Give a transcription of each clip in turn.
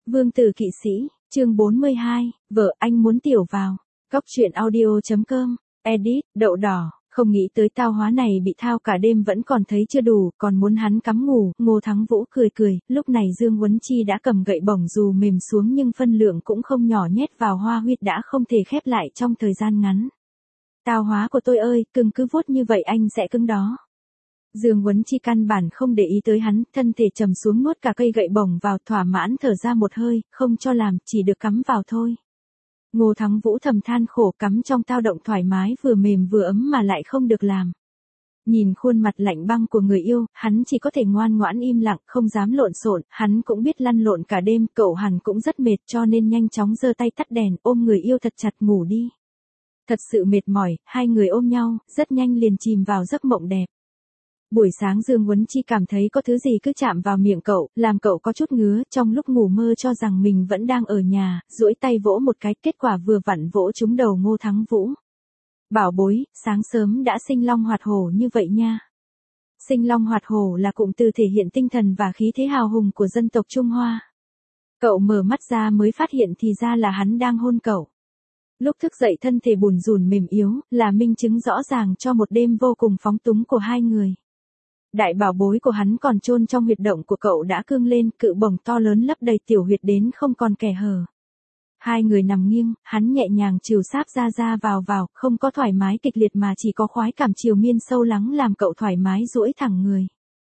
Vương tử kỵ sĩ, chương 42, vợ anh muốn tiểu vào. Góc truyện audio.com, edit, đậu đỏ, không nghĩ tới tao hóa này bị thao cả đêm vẫn còn thấy chưa đủ, còn muốn hắn cắm ngủ. Ngô Thắng Vũ cười cười, lúc này Dương Huấn Chi đã cầm gậy bổng dù mềm xuống nhưng phân lượng cũng không nhỏ, nhét vào hoa huyết đã không thể khép lại trong thời gian ngắn. Tao hóa của tôi ơi, cưng cứ vuốt như vậy anh sẽ cứng đó. Dương Huấn Chi căn bản không để ý tới hắn, thân thể trầm xuống nuốt cả cây gậy bổng vào, thỏa mãn thở ra một hơi, không cho làm, chỉ được cắm vào thôi. Ngô Thắng Vũ thầm than khổ, cắm trong tao động thoải mái vừa mềm vừa ấm mà lại không được làm. Nhìn khuôn mặt lạnh băng của người yêu, hắn chỉ có thể ngoan ngoãn im lặng, không dám lộn xộn. Hắn cũng biết lăn lộn cả đêm, cậu hẳn cũng rất mệt cho nên nhanh chóng giơ tay tắt đèn, ôm người yêu thật chặt ngủ đi. Thật sự mệt mỏi, hai người ôm nhau, rất nhanh liền chìm vào giấc mộng đẹp. Buổi sáng Dương Huấn Chi cảm thấy có thứ gì cứ chạm vào miệng cậu, làm cậu có chút ngứa, trong lúc ngủ mơ cho rằng mình vẫn đang ở nhà, duỗi tay vỗ một cái, kết quả vừa vặn vỗ trúng đầu Ngô Thắng Vũ. Bảo bối, sáng sớm đã sinh long hoạt hổ như vậy nha. Sinh long hoạt hổ là cụm từ thể hiện tinh thần và khí thế hào hùng của dân tộc Trung Hoa. Cậu mở mắt ra mới phát hiện thì ra là hắn đang hôn cậu. Lúc thức dậy thân thể bủn rủn mềm yếu, là minh chứng rõ ràng cho một đêm vô cùng phóng túng của hai người. Đại bảo bối của hắn còn chôn trong huyệt động của cậu đã cương lên, cự bổng to lớn lấp đầy tiểu huyệt đến không còn kẻ hở. Hai người nằm nghiêng, hắn nhẹ nhàng trìu sáp ra vào, không có thoải mái kịch liệt mà chỉ có khoái cảm triều miên sâu lắng làm cậu thoải mái duỗi thẳng người.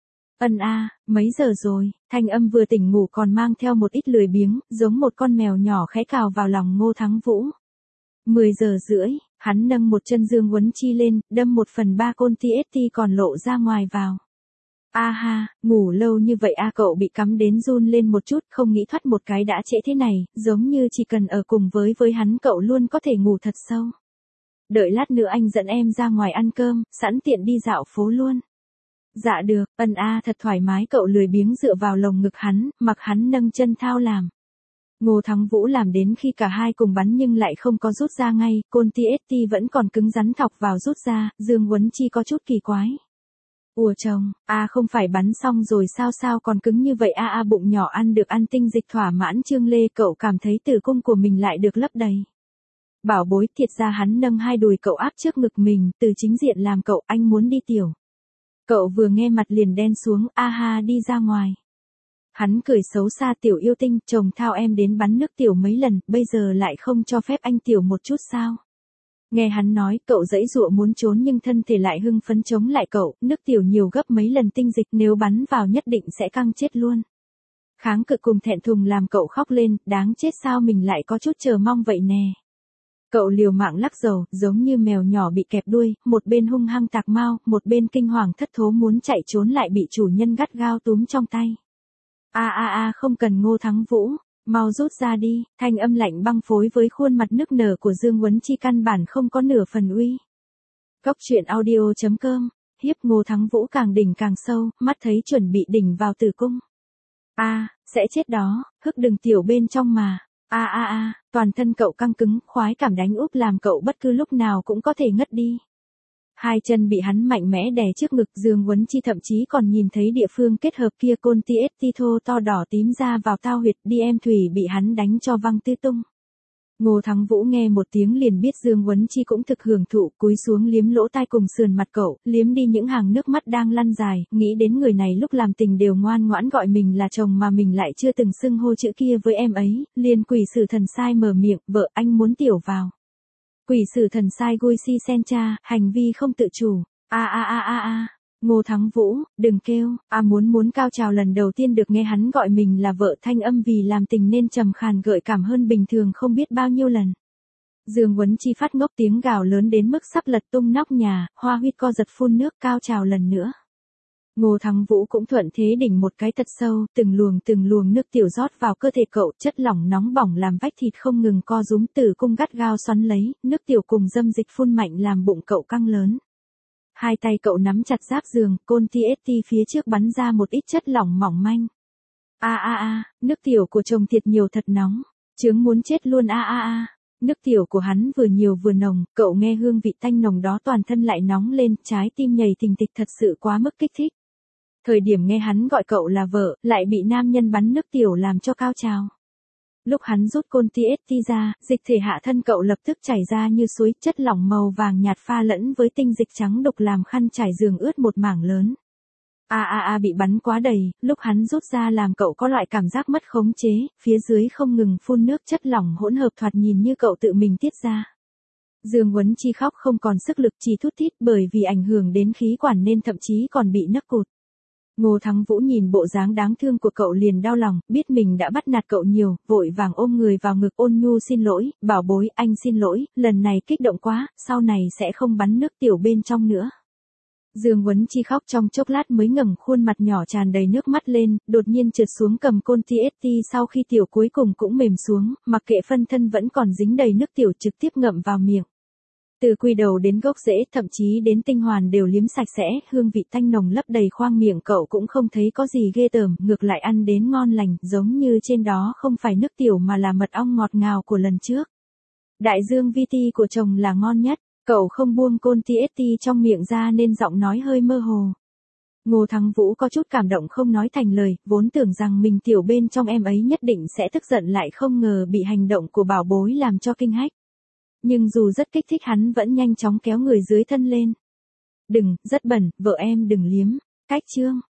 Ân a, mấy giờ rồi? Thanh âm vừa tỉnh ngủ còn mang theo một ít lười biếng, giống một con mèo nhỏ khẽ cào vào lòng Ngô Thắng Vũ. 10 giờ rưỡi, hắn nâng một chân Dương Huấn Chi lên, đâm 1/3 côn TST còn lộ ra ngoài vào. A ha, ngủ lâu như vậy a, cậu bị cắm đến run lên một chút, không nghĩ thoát một cái đã trễ thế này, giống như chỉ cần ở cùng với hắn cậu luôn có thể ngủ thật sâu. Đợi lát nữa anh dẫn em ra ngoài ăn cơm, sẵn tiện đi dạo phố luôn. Dạ được, ân a, thật thoải mái, cậu lười biếng dựa vào lồng ngực hắn, mặc hắn nâng chân thao làm. Ngô Thắng Vũ làm đến khi cả hai cùng bắn nhưng lại không có rút ra ngay, côn TST vẫn còn cứng rắn thọc vào rút ra, Dương Huấn Chi có chút kỳ quái. Ủa chồng, không phải bắn xong rồi sao còn cứng như vậy bụng nhỏ ăn được ăn tinh dịch thỏa mãn Trương Lê, cậu cảm thấy tử cung của mình lại được lấp đầy. Bảo bối, thiệt ra hắn nâng hai đùi cậu áp trước ngực mình, từ chính diện làm cậu, anh muốn đi tiểu. Cậu vừa nghe mặt liền đen xuống, đi ra ngoài. Hắn cười xấu xa, tiểu yêu tinh, chồng thao em đến bắn nước tiểu mấy lần, bây giờ lại không cho phép anh tiểu một chút sao? Nghe hắn nói, cậu giãy giụa muốn trốn nhưng thân thể lại hưng phấn chống lại cậu, nước tiểu nhiều gấp mấy lần tinh dịch, nếu bắn vào nhất định sẽ căng chết luôn. Kháng cự cùng thẹn thùng làm cậu khóc lên, đáng chết sao mình lại có chút chờ mong vậy nè. Cậu liều mạng lắc dầu, giống như mèo nhỏ bị kẹp đuôi, một bên hung hăng tạc mao, một bên kinh hoàng thất thố muốn chạy trốn lại bị chủ nhân gắt gao túm trong tay. Không cần Ngô Thắng Vũ, mau rút ra đi, thanh âm lạnh băng phối với khuôn mặt nức nở của Dương Huấn Chi căn bản không có nửa phần uy. Góc truyện audio.com, hiếp Ngô Thắng Vũ càng đỉnh càng sâu, mắt thấy chuẩn bị đỉnh vào tử cung. Sẽ chết đó, hức đừng tiểu bên trong mà. Toàn thân cậu căng cứng, khoái cảm đánh úp làm cậu bất cứ lúc nào cũng có thể ngất đi. Hai chân bị hắn mạnh mẽ đè trước ngực, Dương Huấn Chi thậm chí còn nhìn thấy địa phương kết hợp kia, côn TST thô to đỏ tím ra vào tao huyệt, đi em thủy bị hắn đánh cho văng tứ tung. Ngô Thắng Vũ nghe một tiếng liền biết Dương Huấn Chi cũng thực hưởng thụ, cúi xuống liếm lỗ tai cùng sườn mặt cậu, liếm đi những hàng nước mắt đang lăn dài, nghĩ đến người này lúc làm tình đều ngoan ngoãn gọi mình là chồng mà mình lại chưa từng xưng hô chữ kia với em ấy, liền quỷ sử thần sai mở miệng, vợ anh muốn tiểu vào. Quỷ sử thần sai gui si sen cha, hành vi không tự chủ. Ngô Thắng Vũ, đừng kêu, muốn cao trào. Lần đầu tiên được nghe hắn gọi mình là vợ, thanh âm vì làm tình nên trầm khàn gợi cảm hơn bình thường không biết bao nhiêu lần. Dương Huấn Chi phát ngốc tiếng gào lớn đến mức sắp lật tung nóc nhà, hoa huyết co giật phun nước, cao trào lần nữa. Ngô Thắng Vũ cũng thuận thế đỉnh một cái thật sâu, từng luồng nước tiểu rót vào cơ thể cậu, chất lỏng nóng bỏng làm vách thịt không ngừng co rúm, tử cung gắt gao xoắn lấy, nước tiểu cùng dâm dịch phun mạnh làm bụng cậu căng lớn. Hai tay cậu nắm chặt giáp giường, côn TST phía trước bắn ra một ít chất lỏng mỏng manh. Nước tiểu của chồng thiệt nhiều thật nóng, chướng muốn chết luôn. Nước tiểu của hắn vừa nhiều vừa nồng, cậu nghe hương vị tanh nồng đó toàn thân lại nóng lên, trái tim nhảy thình thịch, thật sự quá mức kích thích. Thời điểm nghe hắn gọi cậu là vợ, lại bị nam nhân bắn nước tiểu làm cho cao trào. Lúc hắn rút côn TST ra, dịch thể hạ thân cậu lập tức chảy ra như suối, chất lỏng màu vàng nhạt pha lẫn với tinh dịch trắng đục làm khăn trải giường ướt một mảng lớn. Bị bắn quá đầy, lúc hắn rút ra làm cậu có loại cảm giác mất khống chế, phía dưới không ngừng phun nước chất lỏng hỗn hợp thoạt nhìn như cậu tự mình tiết ra. Dương Huấn Chi khóc không còn sức lực chỉ thút thít bởi vì ảnh hưởng đến khí quản nên thậm chí còn bị nấc cụt. Ngô Thắng Vũ nhìn bộ dáng đáng thương của cậu liền đau lòng, biết mình đã bắt nạt cậu nhiều, vội vàng ôm người vào ngực ôn nhu xin lỗi, bảo bối, anh xin lỗi, lần này kích động quá, sau này sẽ không bắn nước tiểu bên trong nữa. Dương Huấn Chi khóc trong chốc lát mới ngẩng khuôn mặt nhỏ tràn đầy nước mắt lên, đột nhiên trượt xuống cầm côn TST sau khi tiểu cuối cùng cũng mềm xuống, mặc kệ phân thân vẫn còn dính đầy nước tiểu trực tiếp ngậm vào miệng. Từ quy đầu đến gốc rễ, thậm chí đến tinh hoàn đều liếm sạch sẽ, hương vị thanh nồng lấp đầy khoang miệng cậu cũng không thấy có gì ghê tởm, ngược lại ăn đến ngon lành, giống như trên đó không phải nước tiểu mà là mật ong ngọt ngào của lần trước. Đại dương VT của chồng là ngon nhất, cậu không buông côn TST trong miệng ra nên giọng nói hơi mơ hồ. Ngô Thắng Vũ có chút cảm động không nói thành lời, vốn tưởng rằng mình tiểu bên trong em ấy nhất định sẽ tức giận lại không ngờ bị hành động của bảo bối làm cho kinh hách. Nhưng dù rất kích thích hắn vẫn nhanh chóng kéo người dưới thân lên. Đừng, rất bẩn, vợ em đừng liếm. Cách chương.